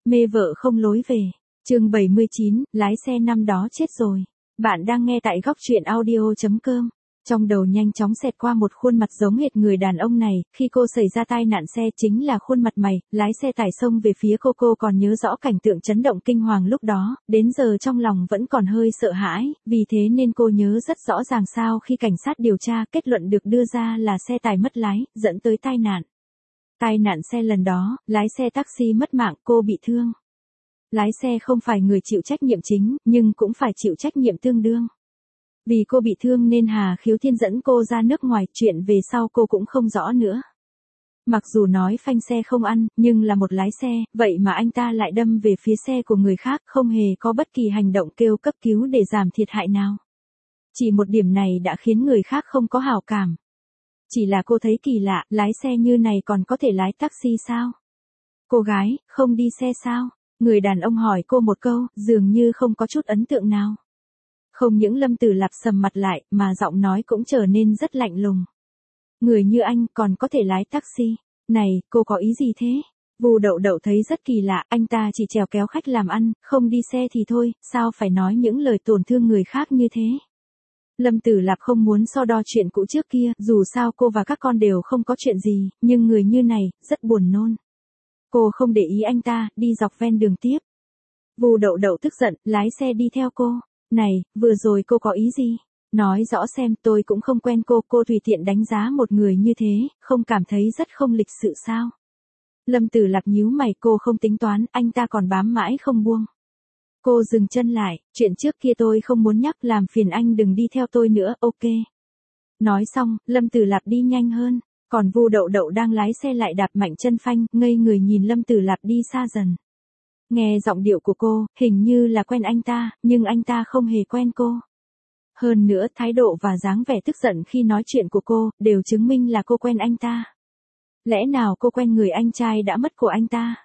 Mê vợ không lối về. Chương 79, lái xe năm đó chết rồi. Bạn đang nghe tại góc truyện audio.com. Trong đầu nhanh chóng xẹt qua một khuôn mặt giống hệt người đàn ông này, khi cô xảy ra tai nạn xe chính là khuôn mặt mày, lái xe tải xông về phía cô còn nhớ rõ cảnh tượng chấn động kinh hoàng lúc đó, đến giờ trong lòng vẫn còn hơi sợ hãi, vì thế nên cô nhớ rất rõ ràng sao khi cảnh sát điều tra kết luận được đưa ra là xe tải mất lái, dẫn tới tai nạn. Tai nạn xe lần đó, lái xe taxi mất mạng, cô bị thương. Lái xe không phải người chịu trách nhiệm chính, nhưng cũng phải chịu trách nhiệm tương đương. Vì cô bị thương nên Hà Khiếu Thiên dẫn cô ra nước ngoài, chuyện về sau cô cũng không rõ nữa. Mặc dù nói phanh xe không ăn, nhưng là một lái xe, vậy mà anh ta lại đâm về phía xe của người khác, không hề có bất kỳ hành động kêu cấp cứu để giảm thiệt hại nào. Chỉ một điểm này đã khiến người khác không có hảo cảm. Chỉ là cô thấy kỳ lạ, lái xe như này còn có thể lái taxi sao? Cô gái, không đi xe sao? Người đàn ông hỏi cô một câu, dường như không có chút ấn tượng nào. Không những Lâm Tử Lạp sầm mặt lại, mà giọng nói cũng trở nên rất lạnh lùng. Người như anh còn có thể lái taxi. Này, cô có ý gì thế? Vu Đậu Đậu thấy rất kỳ lạ, anh ta chỉ chèo kéo khách làm ăn, không đi xe thì thôi, sao phải nói những lời tổn thương người khác như thế? Lâm Tử Lạp không muốn so đo chuyện cũ trước kia, dù sao cô và các con đều không có chuyện gì, nhưng người như này, rất buồn nôn. Cô không để ý anh ta, đi dọc ven đường tiếp. Vu Đậu Đậu tức giận, lái xe đi theo cô. Này, vừa rồi cô có ý gì? Nói rõ xem, tôi cũng không quen cô tùy tiện đánh giá một người như thế, không cảm thấy rất không lịch sự sao? Lâm Tử Lạp nhíu mày, cô không tính toán, anh ta còn bám mãi không buông. Cô dừng chân lại, chuyện trước kia tôi không muốn nhắc, làm phiền anh đừng đi theo tôi nữa, ok. Nói xong, Lâm Tử Lạp đi nhanh hơn, còn Vu Đậu Đậu đang lái xe lại đạp mạnh chân phanh, ngây người nhìn Lâm Tử Lạp đi xa dần. Nghe giọng điệu của cô, hình như là quen anh ta, nhưng anh ta không hề quen cô. Hơn nữa, thái độ và dáng vẻ tức giận khi nói chuyện của cô, đều chứng minh là cô quen anh ta. Lẽ nào cô quen người anh trai đã mất của anh ta?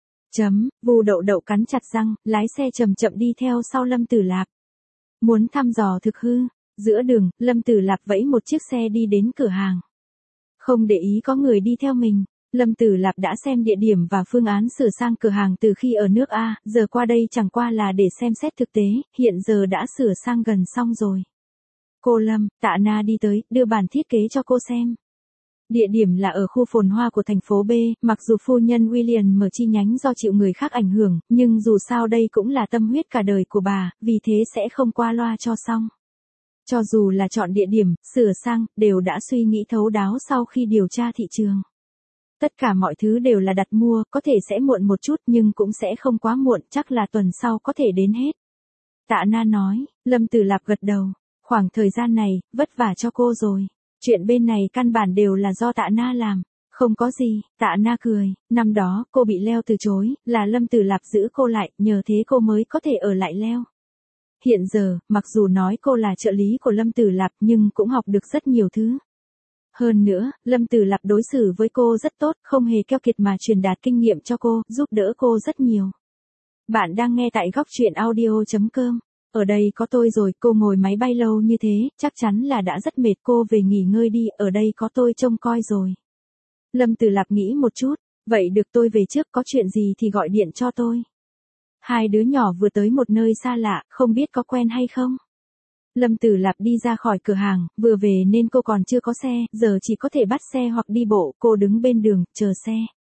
Vu Đậu Đậu cắn chặt răng, lái xe chậm chậm đi theo sau Lâm Tử Lạp. Muốn thăm dò thực hư, giữa đường, Lâm Tử Lạp vẫy một chiếc xe đi đến cửa hàng. Không để ý có người đi theo mình, Lâm Tử Lạp đã xem địa điểm và phương án sửa sang cửa hàng từ khi ở nước A, giờ qua đây chẳng qua là để xem xét thực tế, hiện giờ đã sửa sang gần xong rồi. Cô Lâm, Tạ Na đi tới, đưa bản thiết kế cho cô xem. Địa điểm là ở khu phồn hoa của thành phố B, mặc dù phu nhân William mở chi nhánh do chịu người khác ảnh hưởng, nhưng dù sao đây cũng là tâm huyết cả đời của bà, vì thế sẽ không qua loa cho xong. Cho dù là chọn địa điểm, sửa sang, đều đã suy nghĩ thấu đáo sau khi điều tra thị trường. Tất cả mọi thứ đều là đặt mua, có thể sẽ muộn một chút nhưng cũng sẽ không quá muộn, chắc là tuần sau có thể đến hết. Tạ Na nói, Lâm Tử Lạp gật đầu, khoảng thời gian này, vất vả cho cô rồi. Chuyện bên này căn bản đều là do Tạ Na làm. Không có gì, Tạ Na cười, năm đó cô bị Leo từ chối, là Lâm Tử Lạp giữ cô lại, nhờ thế cô mới có thể ở lại Leo. Hiện giờ, mặc dù nói cô là trợ lý của Lâm Tử Lạp nhưng cũng học được rất nhiều thứ. Hơn nữa, Lâm Tử Lạp đối xử với cô rất tốt, không hề keo kiệt mà truyền đạt kinh nghiệm cho cô, giúp đỡ cô rất nhiều. Bạn đang nghe tại góc truyện audio.com. Ở đây có tôi rồi, cô ngồi máy bay lâu như thế, chắc chắn là đã rất mệt, cô về nghỉ ngơi đi, ở đây có tôi trông coi rồi. Lâm Tử Lạp nghĩ một chút, vậy được tôi về trước, có chuyện gì thì gọi điện cho tôi. Hai đứa nhỏ vừa tới một nơi xa lạ, không biết có quen hay không. Lâm Tử Lạp đi ra khỏi cửa hàng, vừa về nên cô còn chưa có xe, giờ chỉ có thể bắt xe hoặc đi bộ, cô đứng bên đường, chờ xe.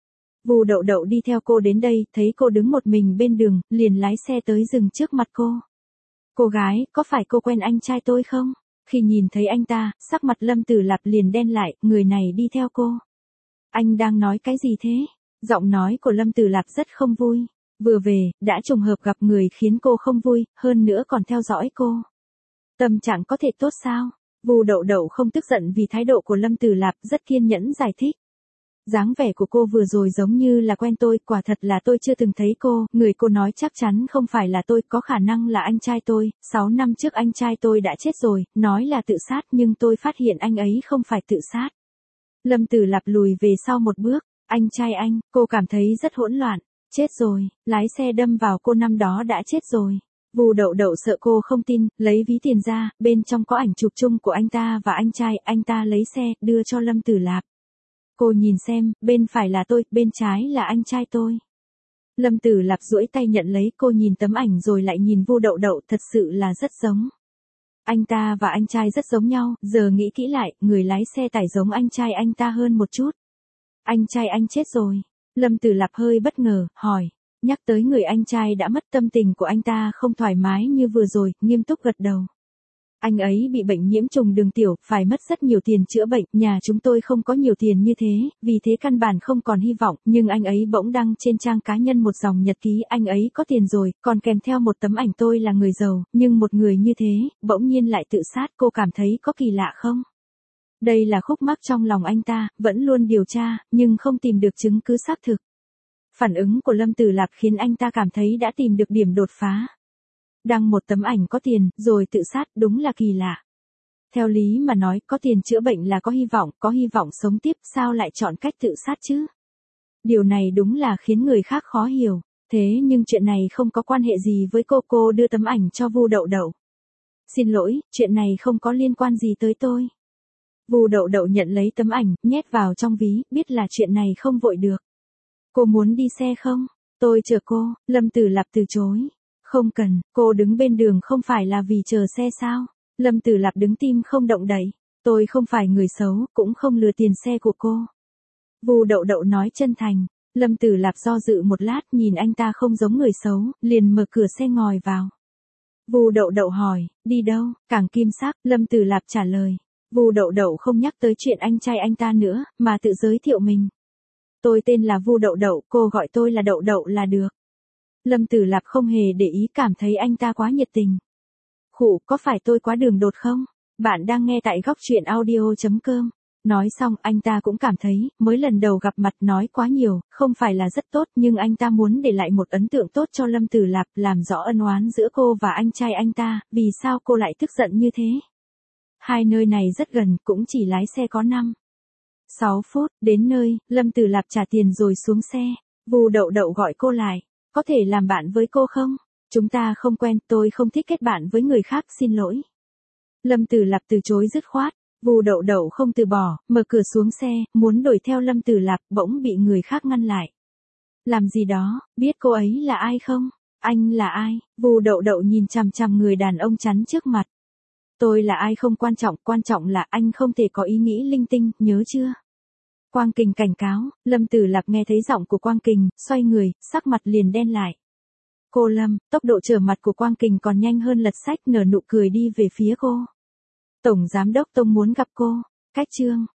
Vu Đậu Đậu đi theo cô đến đây, thấy cô đứng một mình bên đường, liền lái xe tới dừng trước mặt cô. Cô gái, có phải cô quen anh trai tôi không? Khi nhìn thấy anh ta, sắc mặt Lâm Tử Lạp liền đen lại, người này đi theo cô. Anh đang nói cái gì thế? Giọng nói của Lâm Tử Lạp rất không vui. Vừa về, đã trùng hợp gặp người khiến cô không vui, hơn nữa còn theo dõi cô. Tâm trạng có thể tốt sao? Vu Đậu Đậu không tức giận vì thái độ của Lâm Tử Lạp, rất kiên nhẫn giải thích. Dáng vẻ của cô vừa rồi giống như là quen tôi, quả thật là tôi chưa từng thấy cô, người cô nói chắc chắn không phải là tôi, có khả năng là anh trai tôi, 6 năm trước anh trai tôi đã chết rồi, nói là tự sát nhưng tôi phát hiện anh ấy không phải tự sát. Lâm Tử Lạp lùi về sau một bước, anh trai anh, cô cảm thấy rất hỗn loạn, chết rồi, lái xe đâm vào cô năm đó đã chết rồi. Vu Đậu Đậu sợ cô không tin, lấy ví tiền ra, bên trong có ảnh chụp chung của anh ta và anh trai, anh ta lấy xe, đưa cho Lâm Tử Lạp. Cô nhìn xem, bên phải là tôi, bên trái là anh trai tôi. Lâm Tử Lạp duỗi tay nhận lấy, cô nhìn tấm ảnh rồi lại nhìn Vu Đậu Đậu, thật sự là rất giống. Anh ta và anh trai rất giống nhau, giờ nghĩ kỹ lại, người lái xe tải giống anh trai anh ta hơn một chút. Anh trai anh chết rồi. Lâm Tử Lạp hơi bất ngờ, hỏi. Nhắc tới người anh trai đã mất, tâm tình của anh ta không thoải mái như vừa rồi, nghiêm túc gật đầu. Anh ấy bị bệnh nhiễm trùng đường tiểu, phải mất rất nhiều tiền chữa bệnh, nhà chúng tôi không có nhiều tiền như thế, vì thế căn bản không còn hy vọng, nhưng anh ấy bỗng đăng trên trang cá nhân một dòng nhật ký, anh ấy có tiền rồi, còn kèm theo một tấm ảnh tôi là người giàu, nhưng một người như thế, bỗng nhiên lại tự sát, cô cảm thấy có kỳ lạ không? Đây là khúc mắc trong lòng anh ta, vẫn luôn điều tra, nhưng không tìm được chứng cứ xác thực. Phản ứng của Lâm Tử Lạp khiến anh ta cảm thấy đã tìm được điểm đột phá. Đăng một tấm ảnh có tiền, rồi tự sát, đúng là kỳ lạ. Theo lý mà nói, có tiền chữa bệnh là có hy vọng sống tiếp, sao lại chọn cách tự sát chứ? Điều này đúng là khiến người khác khó hiểu. Thế nhưng chuyện này không có quan hệ gì với cô đưa tấm ảnh cho Vu Đậu Đậu. Xin lỗi, chuyện này không có liên quan gì tới tôi. Vu Đậu Đậu nhận lấy tấm ảnh, nhét vào trong ví, biết là chuyện này không vội được. Cô muốn đi xe không? Tôi chờ cô. Lâm Tử Lạp từ chối. Không cần, cô đứng bên đường không phải là vì chờ xe sao? Lâm Tử Lạp đứng tim không động đậy. Tôi không phải người xấu, cũng không lừa tiền xe của cô. Vu Đậu Đậu nói chân thành. Lâm Tử Lạp do dự một lát, nhìn anh ta không giống người xấu, liền mở cửa xe ngồi vào. Vu Đậu Đậu hỏi, đi đâu? Cảng Kim Sắc. Lâm Tử Lạp trả lời. Vu Đậu Đậu không nhắc tới chuyện anh trai anh ta nữa, mà tự giới thiệu mình. Tôi tên là Vu Đậu Đậu, cô gọi tôi là Đậu Đậu là được. Lâm Tử Lạp không hề để ý, cảm thấy anh ta quá nhiệt tình. Khụ, có phải tôi quá đường đột không? Bạn đang nghe tại góc truyện audio.com. Nói xong, anh ta cũng cảm thấy, mới lần đầu gặp mặt nói quá nhiều, không phải là rất tốt, nhưng anh ta muốn để lại một ấn tượng tốt cho Lâm Tử Lạp, làm rõ ân oán giữa cô và anh trai anh ta, vì sao cô lại tức giận như thế. Hai nơi này rất gần, cũng chỉ lái xe có 6 phút, đến nơi, Lâm Tử Lạp trả tiền rồi xuống xe. Vu Đậu Đậu gọi cô lại. Có thể làm bạn với cô không? Chúng ta không quen, tôi không thích kết bạn với người khác, xin lỗi. Lâm Tử Lạp từ chối dứt khoát. Vu Đậu Đậu không từ bỏ, mở cửa xuống xe, muốn đuổi theo Lâm Tử Lạp, bỗng bị người khác ngăn lại. Làm gì đó, biết cô ấy là ai không? Anh là ai? Vu Đậu Đậu nhìn chằm chằm người đàn ông chắn trước mặt. Tôi là ai không quan trọng là anh không thể có ý nghĩ linh tinh, nhớ chưa? Quang Kình cảnh cáo. Lâm Tử Lạp nghe thấy giọng của Quang Kình, xoay người, sắc mặt liền đen lại. Cô Lâm, tốc độ trở mặt của Quang Kình còn nhanh hơn lật sách, nở nụ cười đi về phía cô. Tổng Giám đốc Tông muốn gặp cô. Cách chương